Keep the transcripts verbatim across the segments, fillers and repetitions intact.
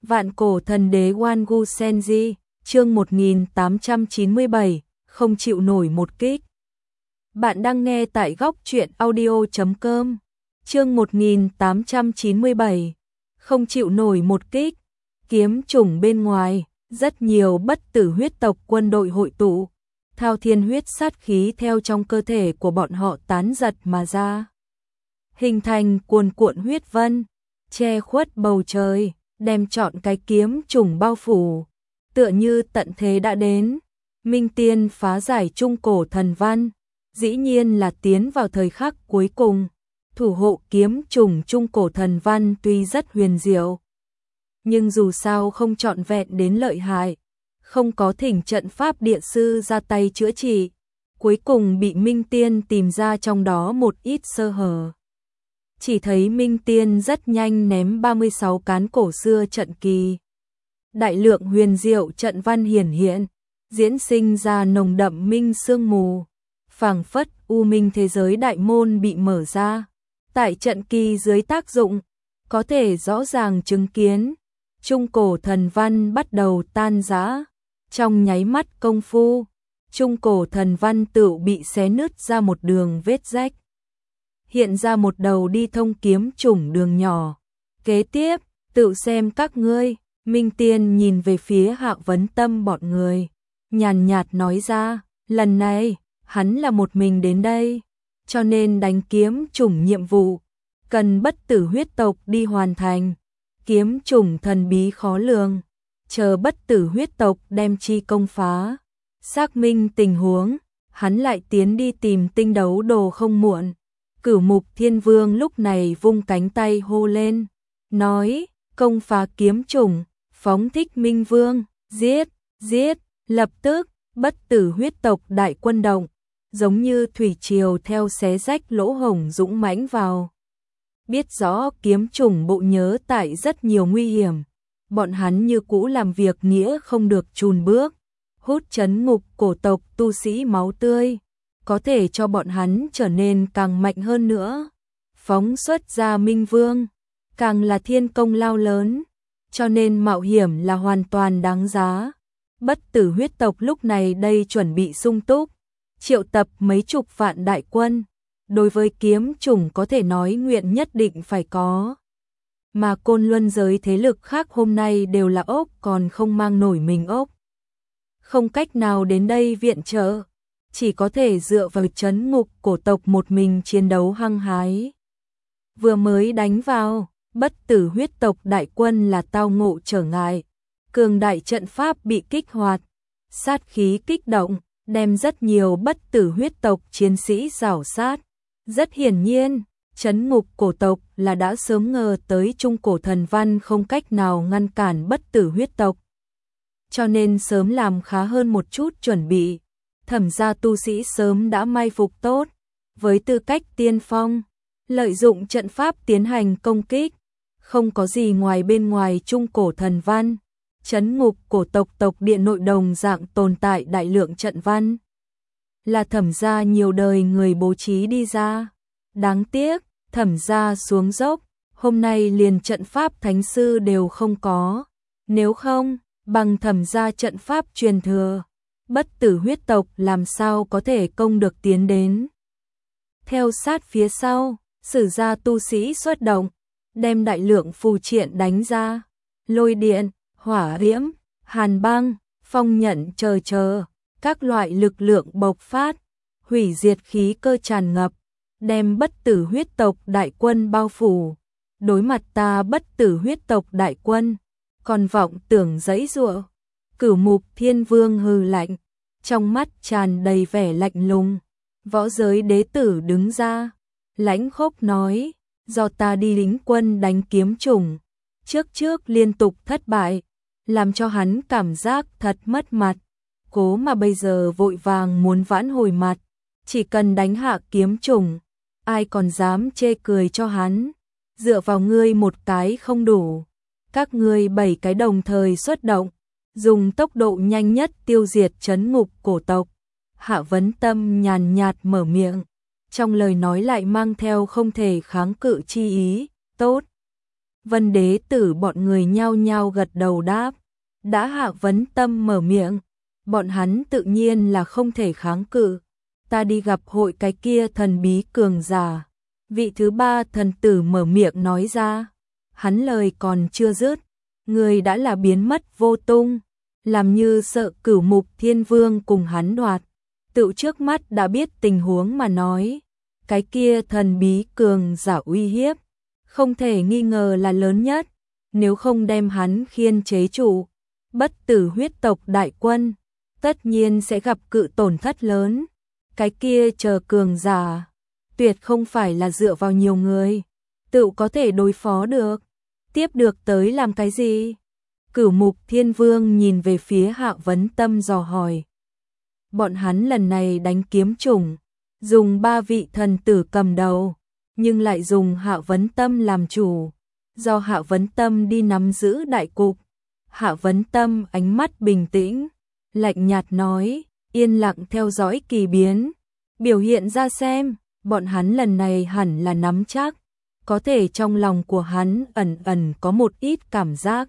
Vạn cổ thần đế Wangu Senji, chương một nghìn tám trăm chín mươi bảy, không chịu nổi một kích. Bạn đang nghe tại góc truyện audio chấm com, chương một nghìn tám trăm chín mươi bảy, không chịu nổi một kích. Kiếm chủng bên ngoài, rất nhiều bất tử huyết tộc quân đội hội tụ, thao thiên huyết sát khí theo trong cơ thể của bọn họ tán giật mà ra, hình thành cuồn cuộn huyết vân, che khuất bầu trời, đem trọn cái kiếm chủng bao phủ, tựa như tận thế đã đến. Minh Tiên phá giải trung cổ thần văn, dĩ nhiên là tiến vào thời khắc cuối cùng. Thủ hộ kiếm chủng trung cổ thần văn tuy rất huyền diệu, nhưng dù sao không trọn vẹn đến lợi hại, không có thỉnh trận pháp địa sư ra tay chữa trị, cuối cùng bị Minh Tiên tìm ra trong đó một ít sơ hở. Chỉ thấy Minh Tiên rất nhanh ném ba mươi sáu cán cổ xưa trận kỳ. Đại lượng huyền diệu trận văn hiển hiện, diễn sinh ra nồng đậm minh sương mù, phảng phất u minh thế giới đại môn bị mở ra. Tại trận kỳ dưới tác dụng, có thể rõ ràng chứng kiến, trung cổ thần văn bắt đầu tan rã. Trong nháy mắt công phu, trung cổ thần văn tựu bị xé nứt ra một đường vết rách, hiện ra một đầu đi thông kiếm chủng đường nhỏ. Kế tiếp, tựu xem các ngươi. Minh Tiên nhìn về phía Hạ Vấn Tâm bọn người, nhàn nhạt nói ra, lần này, hắn là một mình đến đây, cho nên đánh kiếm chủng nhiệm vụ, cần bất tử huyết tộc đi hoàn thành. Kiếm chủng thần bí khó lường, chờ bất tử huyết tộc đem chi công phá, xác minh tình huống, hắn lại tiến đi tìm tinh đấu đồ không muộn. Cửu Mục Thiên Vương lúc này vung cánh tay hô lên, nói, công phá kiếm chủng, phóng thích Minh Vương, giết, giết. Lập tức, bất tử huyết tộc đại quân động, giống như thủy triều theo xé rách lỗ hổng dũng mãnh vào. Biết rõ kiếm chủng bộ nhớ tại rất nhiều nguy hiểm, bọn hắn như cũ làm việc nghĩa không được chùn bước, hút chấn ngục cổ tộc tu sĩ máu tươi, có thể cho bọn hắn trở nên càng mạnh hơn nữa. Phóng xuất ra Minh Vương, càng là thiên công lao lớn, cho nên mạo hiểm là hoàn toàn đáng giá. Bất tử huyết tộc lúc này đây chuẩn bị sung túc, triệu tập mấy chục vạn đại quân, đối với kiếm chủng có thể nói nguyện nhất định phải có. Mà côn luân giới thế lực khác hôm nay đều là ốc còn không mang nổi mình ốc, không cách nào đến đây viện trợ, chỉ có thể dựa vào trấn ngục cổ tộc một mình chiến đấu hăng hái. Vừa mới đánh vào, bất tử huyết tộc đại quân là tao ngộ trở ngại, cường đại trận pháp bị kích hoạt, sát khí kích động, đem rất nhiều bất tử huyết tộc chiến sĩ rảo sát. Rất hiển nhiên, trấn ngục cổ tộc là đã sớm ngờ tới trung cổ thần văn không cách nào ngăn cản bất tử huyết tộc, cho nên sớm làm khá hơn một chút chuẩn bị. Thẩm gia tu sĩ sớm đã mai phục tốt, với tư cách tiên phong, lợi dụng trận pháp tiến hành công kích, không có gì ngoài bên ngoài trung cổ thần văn. Trấn ngục cổ tộc tộc địa nội đồng dạng tồn tại đại lượng trận văn, là thẩm gia nhiều đời người bố trí đi ra. Đáng tiếc, thẩm gia xuống dốc, hôm nay liền trận pháp thánh sư đều không có. Nếu không, bằng thẩm gia trận pháp truyền thừa, bất tử huyết tộc làm sao có thể công được tiến đến. Theo sát phía sau, sử gia tu sĩ xuất động, đem đại lượng phù triện đánh ra, lôi điện, hỏa diễm, hàn băng, phong nhận chờ chờ, các loại lực lượng bộc phát, hủy diệt khí cơ tràn ngập, đem bất tử huyết tộc đại quân bao phủ. Đối mặt ta bất tử huyết tộc đại quân, còn vọng tưởng giãy giụa. Cửu Mục Thiên Vương hừ lạnh, trong mắt tràn đầy vẻ lạnh lùng. Võ giới đế tử đứng ra, lãnh khốc nói, do ta đi lính quân đánh kiếm chủng, trước trước liên tục thất bại, làm cho hắn cảm giác thật mất mặt, cố mà bây giờ vội vàng muốn vãn hồi mặt, chỉ cần đánh hạ kiếm chủng, ai còn dám chê cười cho hắn. Dựa vào ngươi một cái không đủ, các ngươi bảy cái đồng thời xuất động, dùng tốc độ nhanh nhất tiêu diệt trấn ngục cổ tộc. Hạ Vấn Tâm nhàn nhạt mở miệng, trong lời nói lại mang theo không thể kháng cự chi ý. Tốt, Vân đế tử bọn người nhao nhao gật đầu đáp. Đã Hạ Vấn Tâm mở miệng, bọn hắn tự nhiên là không thể kháng cự. Ta đi gặp hội cái kia thần bí cường giả. Vị thứ ba thần tử mở miệng nói ra. Hắn lời còn chưa dứt, người đã là biến mất vô tung, làm như sợ Cửu Mục Thiên Vương cùng hắn đoạt. Tự trước mắt đã biết tình huống mà nói, cái kia thần bí cường giả uy hiếp, không thể nghi ngờ là lớn nhất, nếu không đem hắn khiên chế trụ, bất tử huyết tộc đại quân, tất nhiên sẽ gặp cự tổn thất lớn. Cái kia chờ cường giả, tuyệt không phải là dựa vào nhiều người, tự có thể đối phó được. Tiếp được tới làm cái gì? Cửu Mục Thiên Vương nhìn về phía Hạ Vấn Tâm dò hỏi. Bọn hắn lần này đánh kiếm chủng, dùng ba vị thần tử cầm đầu, nhưng lại dùng Hạ Vấn Tâm làm chủ, do Hạ Vấn Tâm đi nắm giữ đại cục. Hạ Vấn Tâm ánh mắt bình tĩnh, lạnh nhạt nói, yên lặng theo dõi kỳ biến, biểu hiện ra xem, bọn hắn lần này hẳn là nắm chắc, có thể trong lòng của hắn ẩn ẩn có một ít cảm giác.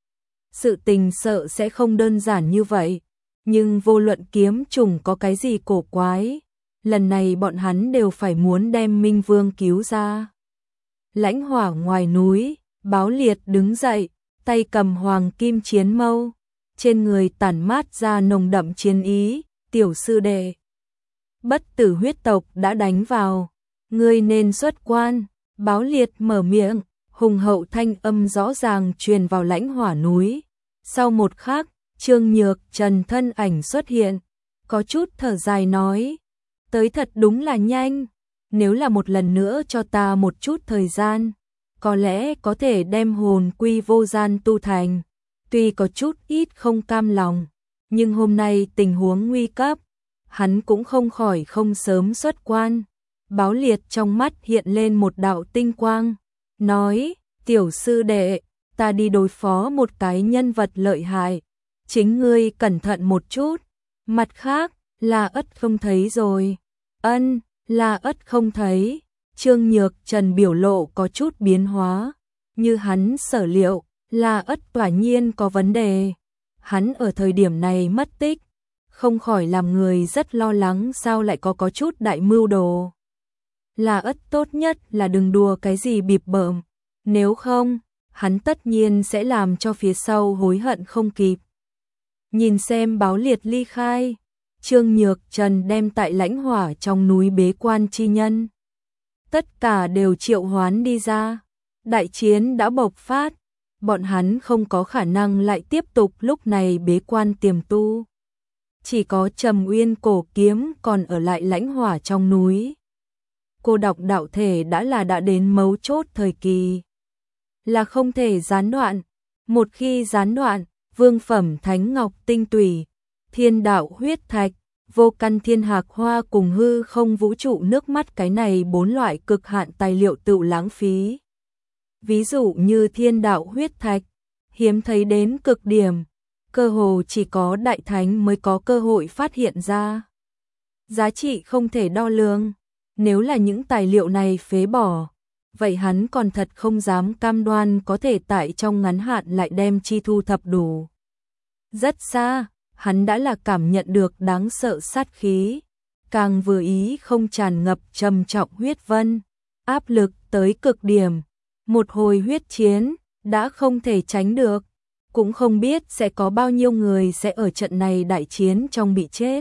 Sự tình sợ sẽ không đơn giản như vậy, nhưng vô luận kiếm trùng có cái gì cổ quái, lần này bọn hắn đều phải muốn đem Minh Vương cứu ra. Lãnh Hỏa ngoài núi, Báo Liệt đứng dậy, tay cầm hoàng kim chiến mâu, trên người tản mát ra nồng đậm chiến ý, tiểu sư đệ. Bất tử huyết tộc đã đánh vào, ngươi nên xuất quan. Báo Liệt mở miệng, hùng hậu thanh âm rõ ràng truyền vào Lãnh Hỏa núi. Sau một khắc, Trương Nhược Trần thân ảnh xuất hiện, có chút thở dài nói, tới thật đúng là nhanh, nếu là một lần nữa cho ta một chút thời gian, có lẽ có thể đem hồn quy vô gian tu thành. Tuy có chút ít không cam lòng, nhưng hôm nay tình huống nguy cấp, hắn cũng không khỏi không sớm xuất quan. Báo Liệt trong mắt hiện lên một đạo tinh quang, nói, tiểu sư đệ, ta đi đối phó một cái nhân vật lợi hại, chính ngươi cẩn thận một chút. Mặt khác, La Ất không thấy rồi. Ân, La Ất không thấy. Trương Nhược Trần biểu lộ có chút biến hóa, như hắn sở liệu, La Ất quả nhiên có vấn đề. Hắn ở thời điểm này mất tích, không khỏi làm người rất lo lắng sao lại có có chút đại mưu đồ. La Ất tốt nhất là đừng đùa cái gì bịp bợm, nếu không, hắn tất nhiên sẽ làm cho phía sau hối hận không kịp. Nhìn xem Báo Liệt ly khai, Trương Nhược Trần đem tại Lãnh Hỏa trong núi bế quan chi nhân. Tất cả đều triệu hoán đi ra, đại chiến đã bộc phát, bọn hắn không có khả năng lại tiếp tục lúc này bế quan tiềm tu. Chỉ có Trầm Uyên cổ kiếm còn ở lại Lãnh Hỏa trong núi. Cô độc đạo thể đã là đã đến mấu chốt thời kỳ, là không thể gián đoạn. Một khi gián đoạn, vương phẩm thánh ngọc tinh tủy, thiên đạo huyết thạch, vô căn thiên hạc hoa cùng hư không vũ trụ nước mắt cái này bốn loại cực hạn tài liệu tự lãng phí. Ví dụ như thiên đạo huyết thạch, hiếm thấy đến cực điểm, cơ hồ chỉ có đại thánh mới có cơ hội phát hiện ra. Giá trị không thể đo lường, nếu là những tài liệu này phế bỏ, vậy hắn còn thật không dám cam đoan có thể tại trong ngắn hạn lại đem chi thu thập đủ. Rất xa, hắn đã là cảm nhận được đáng sợ sát khí, càng vừa ý không tràn ngập trầm trọng huyết vân, áp lực tới cực điểm, một hồi huyết chiến, đã không thể tránh được, cũng không biết sẽ có bao nhiêu người sẽ ở trận này đại chiến trong bị chết.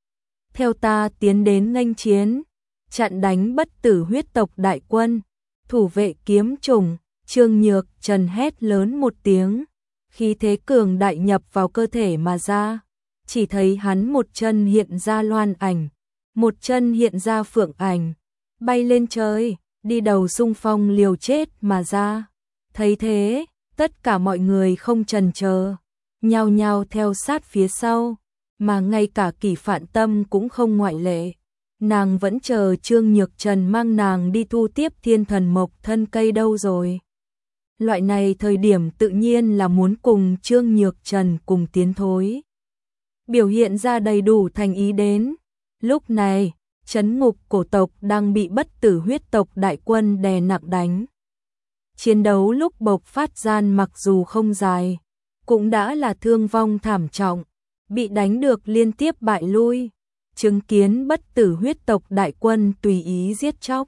Theo ta tiến đến nghênh chiến, chặn đánh bất tử huyết tộc đại quân, thủ vệ kiếm trùng, Trương Nhược Trần hét lớn một tiếng, khí thế cường đại nhập vào cơ thể mà ra, chỉ thấy hắn một chân hiện ra loan ảnh, một chân hiện ra phượng ảnh, bay lên trời, đi đầu xung phong liều chết mà ra. Thấy thế, tất cả mọi người không chần chờ, nhao nhao theo sát phía sau, mà ngay cả Kỷ Phạn Tâm cũng không ngoại lệ. Nàng vẫn chờ Trương Nhược Trần mang nàng đi thu tiếp thiên thần mộc thân cây đâu rồi. Loại này thời điểm tự nhiên là muốn cùng Trương Nhược Trần cùng tiến thối. Biểu hiện ra đầy đủ thành ý đến. Lúc này, trấn ngục cổ tộc đang bị bất tử huyết tộc đại quân đè nặng đánh. Chiến đấu lúc bộc phát gian mặc dù không dài, cũng đã là thương vong thảm trọng, bị đánh được liên tiếp bại lui, chứng kiến bất tử huyết tộc đại quân tùy ý giết chóc.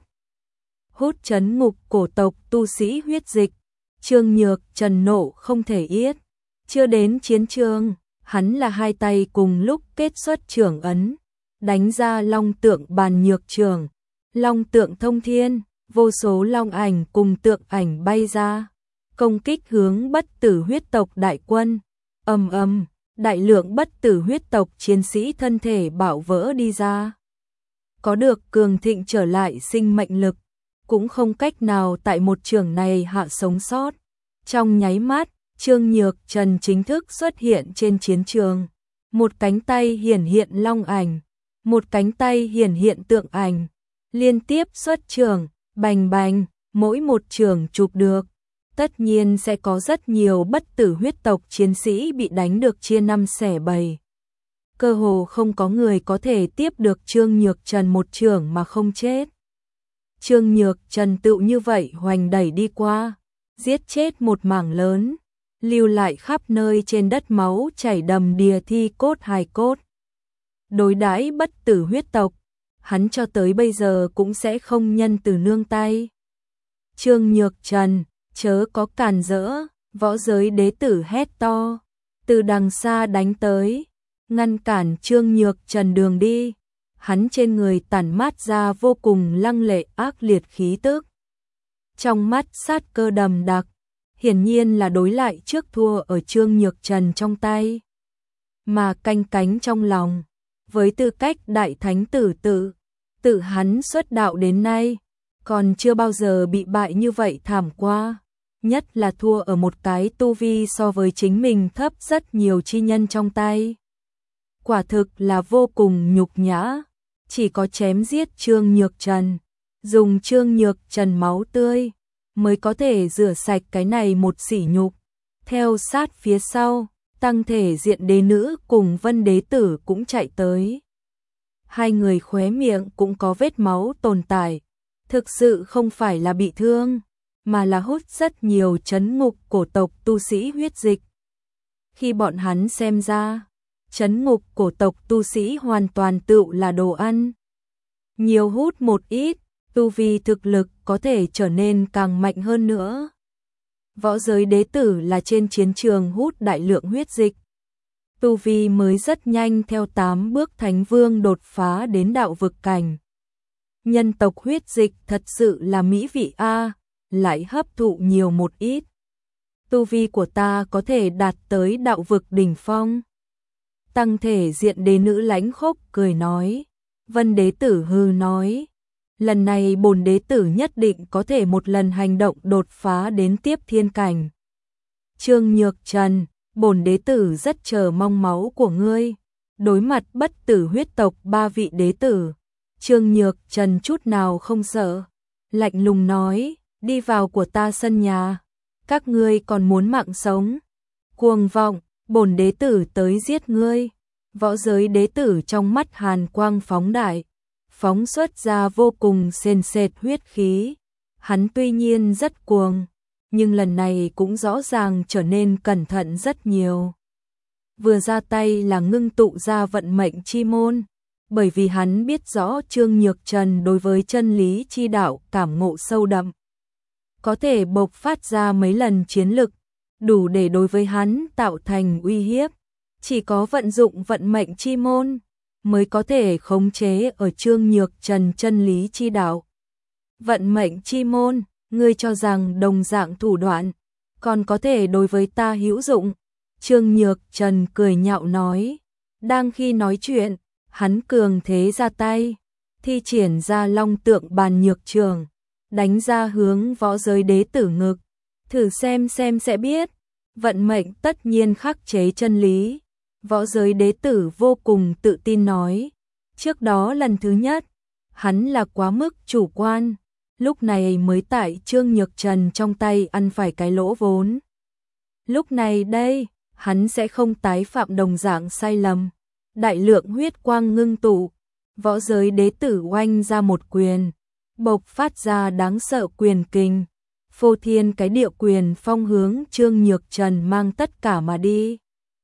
Hút trấn ngục cổ tộc tu sĩ huyết dịch, Trương Nhược Trần nộ không thể yết. Chưa đến chiến trường, hắn là hai tay cùng lúc kết xuất trưởng ấn, đánh ra long tượng bàn nhược trường, long tượng thông thiên, vô số long ảnh cùng tượng ảnh bay ra, công kích hướng bất tử huyết tộc đại quân. Ầm ầm, đại lượng bất tử huyết tộc chiến sĩ thân thể bạo vỡ đi ra. Có được cường thịnh trở lại sinh mệnh lực, cũng không cách nào tại một trường này hạ sống sót. Trong nháy mắt, Trương Nhược Trần chính thức xuất hiện trên chiến trường. Một cánh tay hiển hiện long ảnh, một cánh tay hiển hiện tượng ảnh, liên tiếp xuất trường, bành bành, mỗi một trường chụp được. Tất nhiên sẽ có rất nhiều bất tử huyết tộc chiến sĩ bị đánh được chia năm xẻ bảy. Cơ hồ không có người có thể tiếp được Trương Nhược Trần một trường mà không chết. Trương Nhược Trần tựu như vậy hoành đẩy đi qua, giết chết một mảng lớn, lưu lại khắp nơi trên đất máu chảy đầm đìa thi cốt hài cốt. Đối đãi bất tử huyết tộc, hắn cho tới bây giờ cũng sẽ không nhân từ nương tay. Trương Nhược Trần, chớ có càn rỡ, võ giới đế tử hét to, từ đằng xa đánh tới, ngăn cản Trương Nhược Trần đường đi. Hắn trên người tản mát ra vô cùng lăng lệ ác liệt khí tức. Trong mắt sát cơ đầm đặc, hiển nhiên là đối lại trước thua ở Trương Nhược Trần trong tay. Mà canh cánh trong lòng, với tư cách đại thánh tử tự, tự hắn xuất đạo đến nay, còn chưa bao giờ bị bại như vậy thảm qua. Nhất là thua ở một cái tu vi so với chính mình thấp rất nhiều chi nhân trong tay. Quả thực là vô cùng nhục nhã. Chỉ có chém giết Trương Nhược Trần, dùng Trương Nhược Trần máu tươi, mới có thể rửa sạch cái này một sỉ nhục. Theo sát phía sau, tăng thể diện đế nữ cùng Vân đế tử cũng chạy tới. Hai người khóe miệng cũng có vết máu tồn tại, thực sự không phải là bị thương, mà là hút rất nhiều trấn ngục cổ tộc tu sĩ huyết dịch. Khi bọn hắn xem ra, trấn ngục cổ tộc tu sĩ hoàn toàn tựu là đồ ăn. Nhiều hút một ít, tu vi thực lực có thể trở nên càng mạnh hơn nữa. Võ giới đế tử là trên chiến trường hút đại lượng huyết dịch. Tu vi mới rất nhanh theo tám bước thánh vương đột phá đến đạo vực cảnh. Nhân tộc huyết dịch thật sự là mỹ vị a, lại hấp thụ nhiều một ít. Tu vi của ta có thể đạt tới đạo vực đỉnh phong. Tăng thể diện đế nữ lãnh khốc cười nói. Vân đế tử hư nói, lần này bổn đế tử nhất định có thể một lần hành động đột phá đến tiếp thiên cảnh. Trương Nhược Trần, bổn đế tử rất chờ mong máu của ngươi. Đối mặt bất tử huyết tộc ba vị đế tử, Trương Nhược Trần chút nào không sợ, lạnh lùng nói, đi vào của ta sân nhà, các ngươi còn muốn mạng sống. Cuồng vọng, bổn đế tử tới giết ngươi. Võ giới đế tử trong mắt hàn quang phóng đại, phóng xuất ra vô cùng sền sệt huyết khí. Hắn tuy nhiên rất cuồng, nhưng lần này cũng rõ ràng trở nên cẩn thận rất nhiều. Vừa ra tay là ngưng tụ ra vận mệnh chi môn, bởi vì hắn biết rõ Trương Nhược Trần đối với chân lý chi đạo cảm ngộ sâu đậm, có thể bộc phát ra mấy lần chiến lực, đủ để đối với hắn tạo thành uy hiếp. Chỉ có vận dụng vận mệnh chi môn mới có thể khống chế ở Trương Nhược Trần chân lý chi đạo. Vận mệnh chi môn, ngươi cho rằng đồng dạng thủ đoạn còn có thể đối với ta hữu dụng? Trương Nhược Trần cười nhạo nói. Đang khi nói chuyện, hắn cường thế ra tay, thi triển ra long tượng bàn nhược trường, đánh ra hướng võ giới đế tử ngực. Thử xem xem sẽ biết, vận mệnh tất nhiên khắc chế chân lý. Võ giới đế tử vô cùng tự tin nói. Trước đó lần thứ nhất, hắn là quá mức chủ quan, lúc này mới tại Trương Nhược Trần trong tay ăn phải cái lỗ vốn. Lúc này đây, hắn sẽ không tái phạm đồng dạng sai lầm. Đại lượng huyết quang ngưng tụ, võ giới đế tử oanh ra một quyền, bộc phát ra đáng sợ quyền kình, phô thiên cái địa quyền phong hướng Trương Nhược Trần mang tất cả mà đi.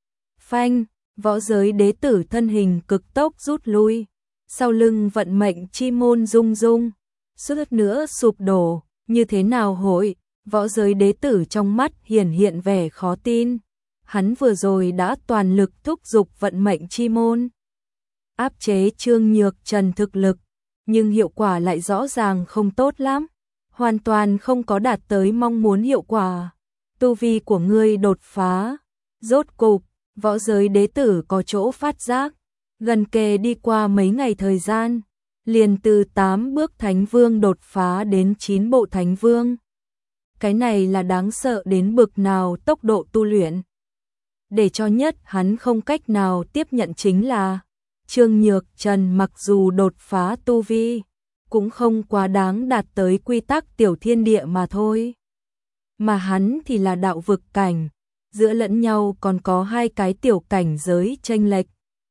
Phanh, võ giới đế tử thân hình cực tốc rút lui, sau lưng vận mệnh chi môn rung rung, suýt nữa sụp đổ, như thế nào hội, võ giới đế tử trong mắt hiển hiện vẻ khó tin. Hắn vừa rồi đã toàn lực thúc giục vận mệnh chi môn, áp chế Trương Nhược Trần thực lực, nhưng hiệu quả lại rõ ràng không tốt lắm, hoàn toàn không có đạt tới mong muốn hiệu quả. Tu vi của ngươi đột phá, rốt cục, võ giới đế tử có chỗ phát giác, gần kề đi qua mấy ngày thời gian, liền từ tám bước thánh vương đột phá đến chín bộ thánh vương. Cái này là đáng sợ đến bực nào tốc độ tu luyện. Để cho nhất hắn không cách nào tiếp nhận chính là Trương Nhược Trần mặc dù đột phá tu vi, cũng không quá đáng đạt tới quy tắc tiểu thiên địa mà thôi. Mà hắn thì là đạo vực cảnh, giữa lẫn nhau còn có hai cái tiểu cảnh giới chênh lệch.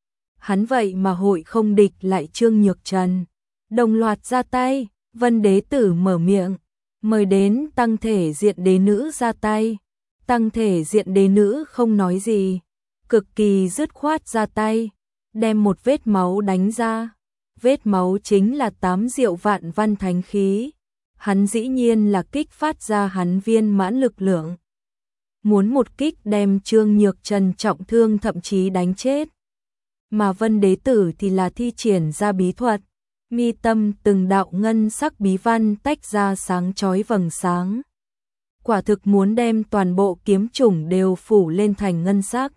Hắn vậy mà hội không địch lại Trương Nhược Trần. Đồng loạt ra tay, Vân đế tử mở miệng, mời đến tăng thể diện đế nữ ra tay. Tăng thể diện đế nữ không nói gì, cực kỳ dứt khoát ra tay, đem một vết máu đánh ra. Vết máu chính là tám diệu vạn văn thánh khí. Hắn dĩ nhiên là kích phát ra hắn viên mãn lực lượng. Muốn một kích đem Trương Nhược Trần trọng thương thậm chí đánh chết. Mà Vân đế tử thì là thi triển ra bí thuật, mi tâm từng đạo ngân sắc bí văn tách ra sáng chói vầng sáng. Quả thực muốn đem toàn bộ kiếm chủng đều phủ lên thành ngân sắc.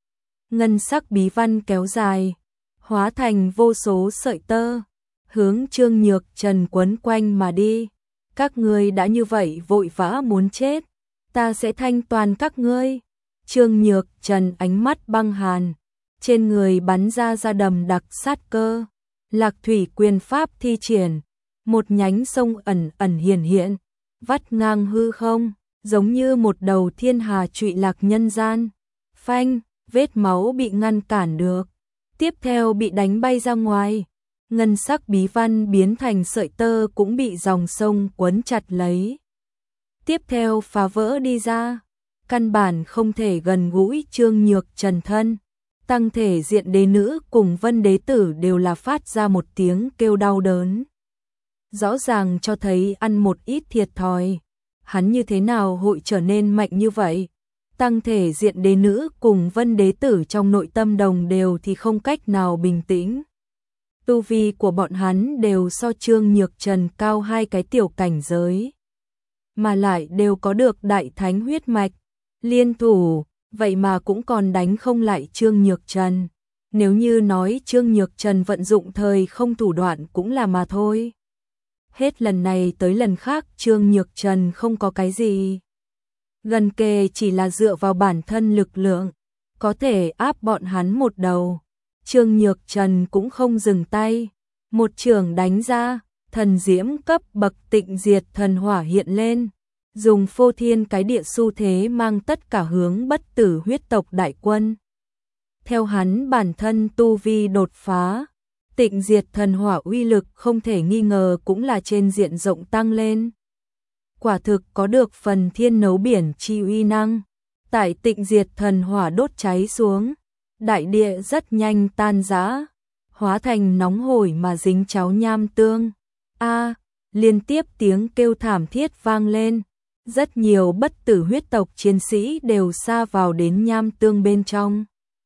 Ngân sắc bí văn kéo dài, hóa thành vô số sợi tơ, hướng Trương Nhược Trần quấn quanh mà đi. Các ngươi đã như vậy vội vã muốn chết, ta sẽ thanh toàn các ngươi. Trương Nhược Trần ánh mắt băng hàn, trên người bắn ra ra đầm đặc sát cơ. Lạc thủy quyền pháp thi triển, một nhánh sông ẩn ẩn hiển hiện, vắt ngang hư không, giống như một đầu thiên hà trụy lạc nhân gian. Phanh, vết máu bị ngăn cản được, tiếp theo bị đánh bay ra ngoài. Ngân sắc bí văn biến thành sợi tơ cũng bị dòng sông quấn chặt lấy. Tiếp theo phá vỡ đi ra, căn bản không thể gần gũi Trương Nhược Trần thân. Tăng thể diện đế nữ cùng Vân đế tử đều là phát ra một tiếng kêu đau đớn. Rõ ràng cho thấy ăn một ít thiệt thòi. Hắn như thế nào hội trở nên mạnh như vậy? Tăng thể diện đế nữ cùng Vân đế tử trong nội tâm đồng đều thì không cách nào bình tĩnh. Tu vi của bọn hắn đều so Trương Nhược Trần cao hai cái tiểu cảnh giới, mà lại đều có được đại thánh huyết mạch. Liên thủ, vậy mà cũng còn đánh không lại Trương Nhược Trần. Nếu như nói Trương Nhược Trần vận dụng thời không thủ đoạn cũng là mà thôi. Hết lần này tới lần khác Trương Nhược Trần không có cái gì. Gần kề chỉ là dựa vào bản thân lực lượng, có thể áp bọn hắn một đầu. Trương Nhược Trần cũng không dừng tay. Một chưởng đánh ra, thần diễm cấp bậc tịnh diệt thần hỏa hiện lên. Dùng phô thiên cái địa xu thế mang tất cả hướng bất tử huyết tộc đại quân. Theo hắn bản thân tu vi đột phá, tịnh diệt thần hỏa uy lực không thể nghi ngờ cũng là trên diện rộng tăng lên. Quả thực có được phần thiên nấu biển chi uy năng. Tại tịnh diệt thần hỏa đốt cháy xuống, đại địa rất nhanh tan rã, hóa thành nóng hổi mà dính cháo nham tương. A, liên tiếp tiếng kêu thảm thiết vang lên. Rất nhiều bất tử huyết tộc chiến sĩ đều sa vào đến nham tương bên trong.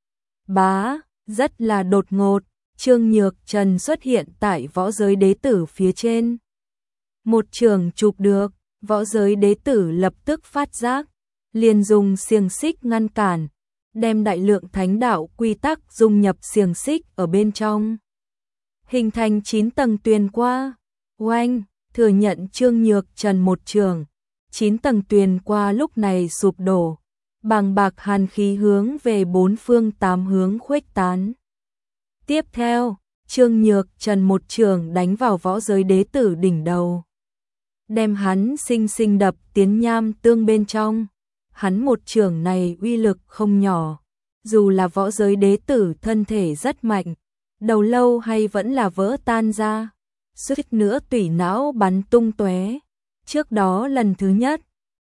Bá, rất là đột ngột, Trương Nhược Trần xuất hiện tại võ giới đế tử phía trên. Một trường chụp được, võ giới đế tử lập tức phát giác, liền dùng xiềng xích ngăn cản, đem đại lượng thánh đạo quy tắc dung nhập xiềng xích ở bên trong. Hình thành chín tầng tuyền qua, oanh, thừa nhận Trương Nhược Trần một trường. Chín tầng tuyền qua lúc này sụp đổ, bàng bạc hàn khí hướng về bốn phương tám hướng khuếch tán. Tiếp theo, Trương Nhược Trần một trường đánh vào võ giới đế tử đỉnh đầu, đem hắn sinh sinh đập tiến nham tương bên trong. Hắn một trường này uy lực không nhỏ, dù là võ giới đế tử thân thể rất mạnh, đầu lâu hay vẫn là vỡ tan ra, suýt nữa tủy não bắn tung tóe. Trước đó lần thứ nhất,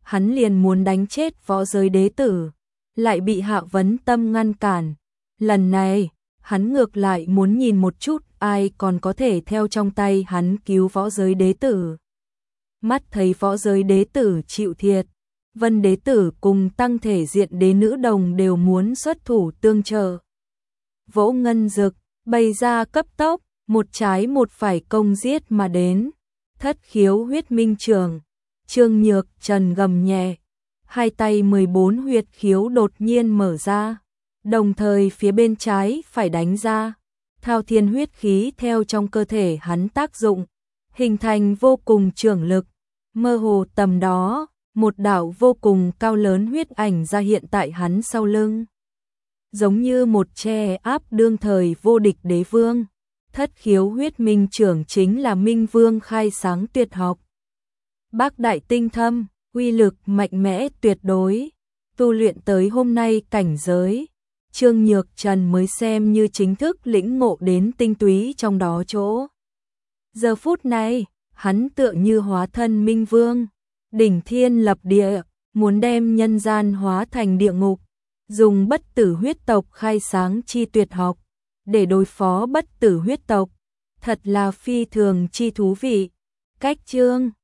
hắn liền muốn đánh chết võ giới đế tử, lại bị Hạ Vấn Tâm ngăn cản. Lần này, hắn ngược lại muốn nhìn một chút ai còn có thể theo trong tay hắn cứu võ giới đế tử. Mắt thấy võ giới đế tử chịu thiệt, Vân đế tử cùng tăng thể diện đế nữ đồng đều muốn xuất thủ tương trợ. Vỗ Ngân Dực, bày ra cấp tốc, một trái một phải công giết mà đến. Thất khiếu huyết minh trường, Trương Nhược Trần gầm nhẹ, hai tay mười bốn huyệt khiếu đột nhiên mở ra, đồng thời phía bên trái phải đánh ra, thao thiên huyết khí theo trong cơ thể hắn tác dụng, hình thành vô cùng trường lực, mơ hồ tầm đó, một đạo vô cùng cao lớn huyết ảnh ra hiện tại hắn sau lưng. Giống như một che áp đương thời vô địch đế vương, thất khiếu huyết minh trưởng chính là Minh Vương khai sáng tuyệt học. Bác đại tinh thâm, uy lực mạnh mẽ tuyệt đối, tu luyện tới hôm nay cảnh giới, Trương Nhược Trần mới xem như chính thức lĩnh ngộ đến tinh túy trong đó chỗ. Giờ phút này, hắn tựa như hóa thân Minh Vương, đỉnh thiên lập địa, muốn đem nhân gian hóa thành địa ngục, dùng bất tử huyết tộc khai sáng chi tuyệt học, để đối phó bất tử huyết tộc, thật là phi thường chi thú vị. Cách chương